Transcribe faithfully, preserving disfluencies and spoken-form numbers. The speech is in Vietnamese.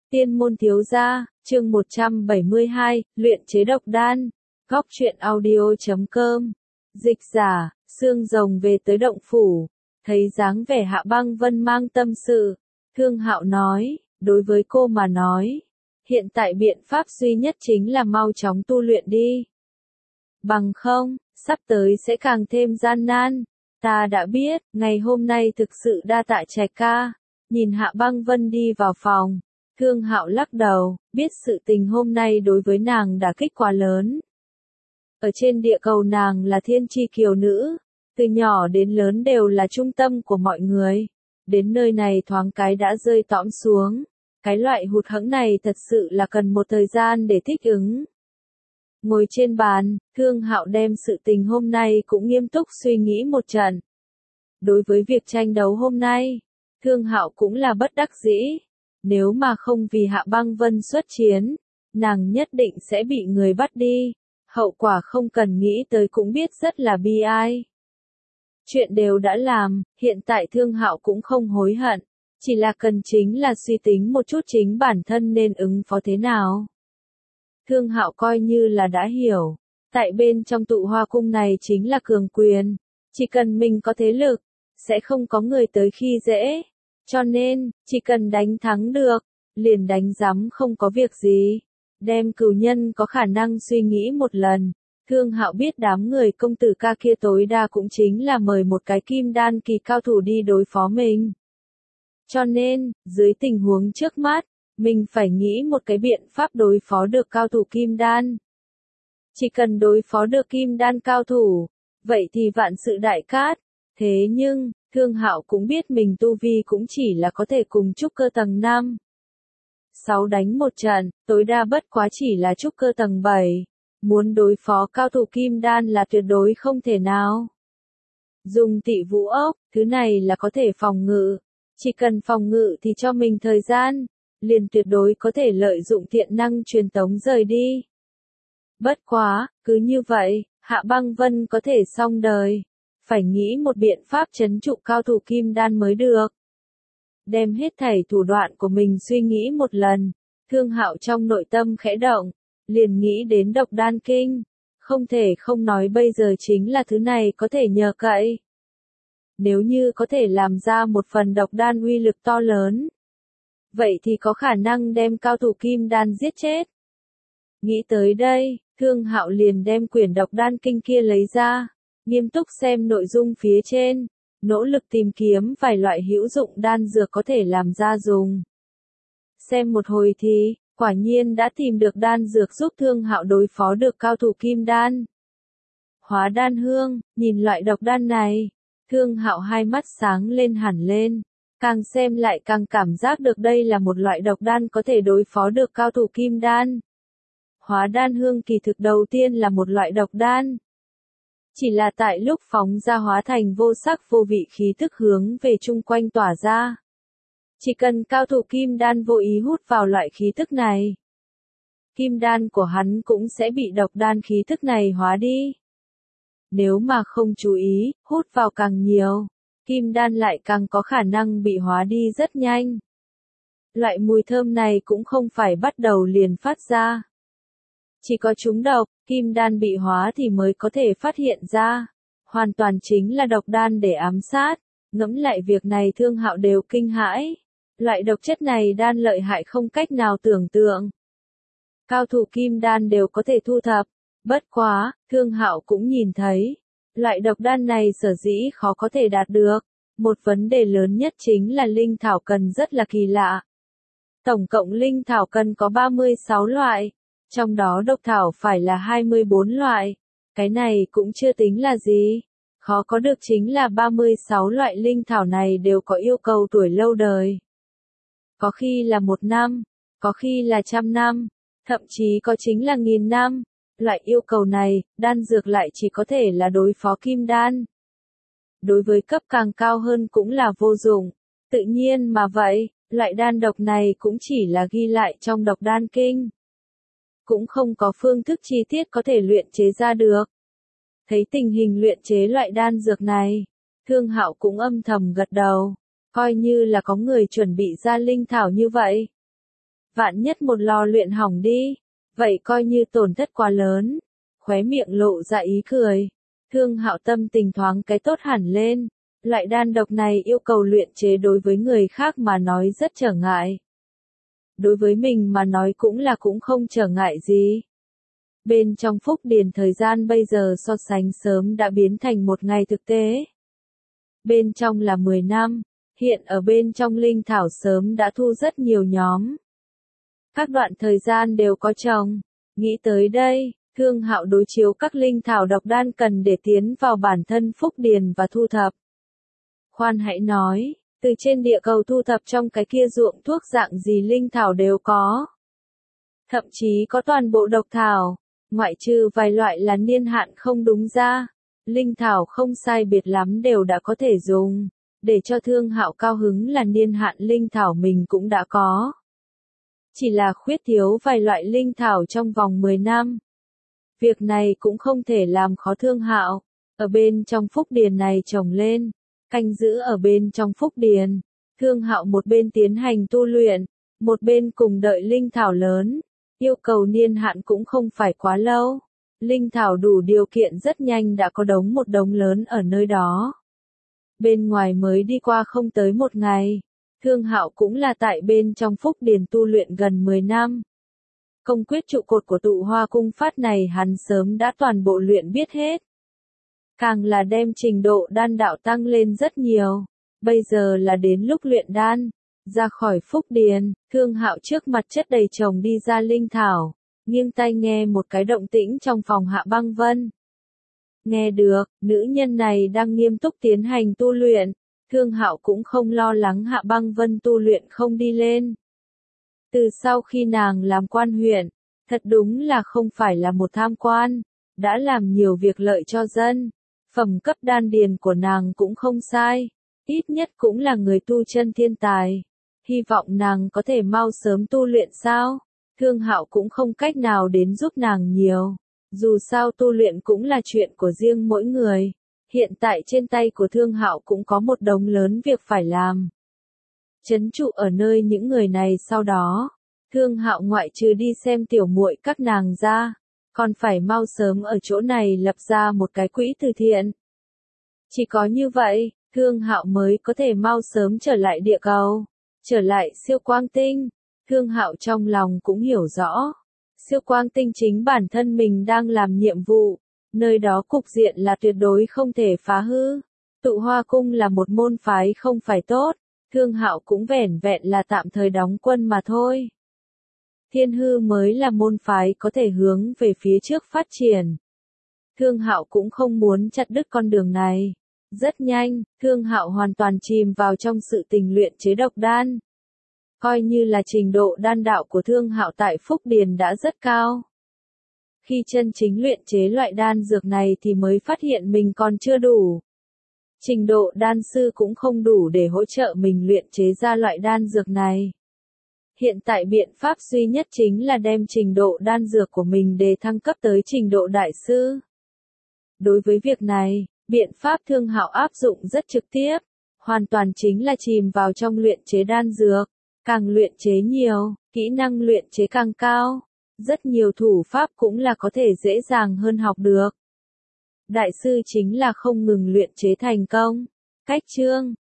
Tiên môn thiếu gia, chương một trăm bảy mươi hai, luyện chế độc đan. Góc truyện audio chấm com. Dịch giả, xương rồng về tới động phủ, thấy dáng vẻ Hạ Băng Vân mang tâm sự. Thương Hạo nói, đối với cô mà nói, hiện tại biện pháp duy nhất chính là mau chóng tu luyện đi. Bằng không, sắp tới sẽ càng thêm gian nan. Ta đã biết, ngày hôm nay thực sự đa tạ Trạch ca. Nhìn Hạ Băng Vân đi vào phòng, Thương Hạo lắc đầu, biết sự tình hôm nay đối với nàng đã kích quá lớn. Ở trên địa cầu nàng là thiên chi kiều nữ, từ nhỏ đến lớn đều là trung tâm của mọi người. Đến nơi này thoáng cái đã rơi tõm xuống. Cái loại hụt hẫng này thật sự là cần một thời gian để thích ứng. Ngồi trên bàn, Thương Hạo đem sự tình hôm nay cũng nghiêm túc suy nghĩ một trận. Đối với việc tranh đấu hôm nay, Thương Hạo cũng là bất đắc dĩ. Nếu mà không vì Hạ Băng Vân xuất chiến, nàng nhất định sẽ bị người bắt đi. Hậu quả không cần nghĩ tới cũng biết rất là bi ai. Chuyện đều đã làm, hiện tại Thương Hạo cũng không hối hận. Chỉ là cần chính là suy tính một chút chính bản thân nên ứng phó thế nào. Thương Hạo coi như là đã hiểu. Tại bên trong tụ hoa cung này chính là cường quyền. Chỉ cần mình có thế lực, sẽ không có người tới khi dễ. Cho nên, chỉ cần đánh thắng được, liền đánh giám không có việc gì. Đem cửu nhân có khả năng suy nghĩ một lần. Thương Hạo biết đám người công tử ca kia tối đa cũng chính là mời một cái kim đan kỳ cao thủ đi đối phó mình. Cho nên, dưới tình huống trước mắt, mình phải nghĩ một cái biện pháp đối phó được cao thủ kim đan. Chỉ cần đối phó được kim đan cao thủ, vậy thì vạn sự đại cát. Thế nhưng, Thương Hạo cũng biết mình tu vi cũng chỉ là có thể cùng trúc cơ tầng năm. sáu đánh một trận, tối đa bất quá chỉ là trúc cơ tầng bảy. Muốn đối phó cao thủ kim đan là tuyệt đối không thể nào. Dùng tị vũ ốc, thứ này là có thể phòng ngự. Chỉ cần phòng ngự thì cho mình thời gian, liền tuyệt đối có thể lợi dụng thiện năng truyền tống rời đi. Bất quá, cứ như vậy, Hạ Băng Vân có thể xong đời. Phải nghĩ một biện pháp trấn trụ cao thủ kim đan mới được. Đem hết thảy thủ đoạn của mình suy nghĩ một lần, Thương Hạo trong nội tâm khẽ động, liền nghĩ đến độc đan kinh. Không thể không nói bây giờ chính là thứ này có thể nhờ cậy. Nếu như có thể làm ra một phần độc đan uy lực to lớn, vậy thì có khả năng đem cao thủ kim đan giết chết. Nghĩ tới đây, Thương Hạo liền đem quyển độc đan kinh kia lấy ra, nghiêm túc xem nội dung phía trên, nỗ lực tìm kiếm vài loại hữu dụng đan dược có thể làm ra dùng. Xem một hồi thì, quả nhiên đã tìm được đan dược giúp Thương Hạo đối phó được cao thủ kim đan. Hóa đan hương, nhìn loại độc đan này, Thương Hạo hai mắt sáng lên hẳn lên, càng xem lại càng cảm giác được đây là một loại độc đan có thể đối phó được cao thủ kim đan. Hóa đan hương kỳ thực đầu tiên là một loại độc đan. Chỉ là tại lúc phóng ra hóa thành vô sắc vô vị khí tức hướng về chung quanh tỏa ra. Chỉ cần cao thủ kim đan vô ý hút vào loại khí tức này, kim đan của hắn cũng sẽ bị độc đan khí tức này hóa đi. Nếu mà không chú ý, hút vào càng nhiều, kim đan lại càng có khả năng bị hóa đi rất nhanh. Loại mùi thơm này cũng không phải bắt đầu liền phát ra. Chỉ có trúng độc, kim đan bị hóa thì mới có thể phát hiện ra. Hoàn toàn chính là độc đan để ám sát. Ngẫm lại việc này Thương Hạo đều kinh hãi. Loại độc chất này đan lợi hại không cách nào tưởng tượng. Cao thủ kim đan đều có thể thu thập. Bất quá, Thương Hạo cũng nhìn thấy. Loại độc đan này sở dĩ khó có thể đạt được. Một vấn đề lớn nhất chính là linh thảo cần rất là kỳ lạ. Tổng cộng linh thảo cần có ba mươi sáu loại. Trong đó độc thảo phải là hai mươi bốn loại. Cái này cũng chưa tính là gì. Khó có được chính là ba mươi sáu loại linh thảo này đều có yêu cầu tuổi lâu đời. Có khi là một năm, có khi là trăm năm, thậm chí có chính là nghìn năm. Loại yêu cầu này, đan dược lại chỉ có thể là đối phó kim đan. Đối với cấp càng cao hơn cũng là vô dụng. Tự nhiên mà vậy, loại đan độc này cũng chỉ là ghi lại trong độc đan kinh. Cũng không có phương thức chi tiết có thể luyện chế ra được. Thấy tình hình luyện chế loại đan dược này, Thương Hạo cũng âm thầm gật đầu, coi như là có người chuẩn bị ra linh thảo như vậy. Vạn nhất một lò luyện hỏng đi, vậy coi như tổn thất quá lớn. Khóe miệng lộ ra ý cười. Thương Hạo tâm tình thoáng cái tốt hẳn lên. Loại đan độc này yêu cầu luyện chế đối với người khác mà nói rất trở ngại. Đối với mình mà nói cũng là cũng không trở ngại gì. Bên trong Phúc Điền thời gian bây giờ so sánh sớm đã biến thành một ngày thực tế. Bên trong là mười năm, hiện ở bên trong linh thảo sớm đã thu rất nhiều nhóm. Các đoạn thời gian đều có trồng. Nghĩ tới đây, Thương Hạo đối chiếu các linh thảo độc đan cần để tiến vào bản thân Phúc Điền và thu thập. Khoan hãy nói, từ trên địa cầu thu thập trong cái kia ruộng thuốc dạng gì linh thảo đều có. Thậm chí có toàn bộ độc thảo, ngoại trừ vài loại là niên hạn không đúng ra. Linh thảo không sai biệt lắm đều đã có thể dùng. Để cho Thương Hạo cao hứng là niên hạn linh thảo mình cũng đã có. Chỉ là khuyết thiếu vài loại linh thảo trong vòng mười năm. Việc này cũng không thể làm khó Thương Hạo. Ở bên trong Phúc Điền này trồng lên, canh giữ ở bên trong Phúc Điền. Thương Hạo một bên tiến hành tu luyện, một bên cùng đợi linh thảo lớn. Yêu cầu niên hạn cũng không phải quá lâu. Linh thảo đủ điều kiện rất nhanh đã có đống một đống lớn ở nơi đó. Bên ngoài mới đi qua không tới một ngày. Thương Hạo cũng là tại bên trong Phúc Điền tu luyện gần mười năm. Công quyết trụ cột của tụ hoa cung phát này hắn sớm đã toàn bộ luyện biết hết. Càng là đem trình độ đan đạo tăng lên rất nhiều. Bây giờ là đến lúc luyện đan. Ra khỏi Phúc Điền, Thương Hạo trước mặt chất đầy chồng đi ra linh thảo. Nghiêng tai nghe một cái động tĩnh trong phòng Hạ Băng Vân. Nghe được, nữ nhân này đang nghiêm túc tiến hành tu luyện. Thương Hạo cũng không lo lắng Hạ Băng Vân tu luyện không đi lên. Từ sau khi nàng làm quan huyện, thật đúng là không phải là một tham quan, đã làm nhiều việc lợi cho dân. Phẩm cấp đan điền của nàng cũng không sai, ít nhất cũng là người tu chân thiên tài. Hy vọng nàng có thể mau sớm tu luyện sao? Thương Hạo cũng không cách nào đến giúp nàng nhiều. Dù sao tu luyện cũng là chuyện của riêng mỗi người. Hiện tại trên tay của Thương Hạo cũng có một đống lớn việc phải làm. Trấn trụ ở nơi những người này sau đó, Thương Hạo ngoại trừ đi xem tiểu muội các nàng ra, còn phải mau sớm ở chỗ này lập ra một cái quỹ từ thiện. Chỉ có như vậy, Thương Hạo mới có thể mau sớm trở lại địa cầu, trở lại siêu quang tinh. Thương Hạo trong lòng cũng hiểu rõ, siêu quang tinh chính bản thân mình đang làm nhiệm vụ, nơi đó cục diện là tuyệt đối không thể phá hư. Tụ Hoa Cung là một môn phái không phải tốt, Thương Hạo cũng vẻn vẹn là tạm thời đóng quân mà thôi. Thiên Hư mới là môn phái có thể hướng về phía trước phát triển. Thương Hạo cũng không muốn chặt đứt con đường này. Rất nhanh, Thương Hạo hoàn toàn chìm vào trong sự tình luyện chế độc đan. Coi như là trình độ đan đạo của Thương Hạo tại Phúc Điền đã rất cao. Khi chân chính luyện chế loại đan dược này thì mới phát hiện mình còn chưa đủ. Trình độ đan sư cũng không đủ để hỗ trợ mình luyện chế ra loại đan dược này. Hiện tại biện pháp duy nhất chính là đem trình độ đan dược của mình để thăng cấp tới trình độ đại sư. Đối với việc này, biện pháp Thương Hạo áp dụng rất trực tiếp, hoàn toàn chính là chìm vào trong luyện chế đan dược. Càng luyện chế nhiều, kỹ năng luyện chế càng cao. Rất nhiều thủ pháp cũng là có thể dễ dàng hơn học được. Đại sư chính là không ngừng luyện chế thành công. Cách chương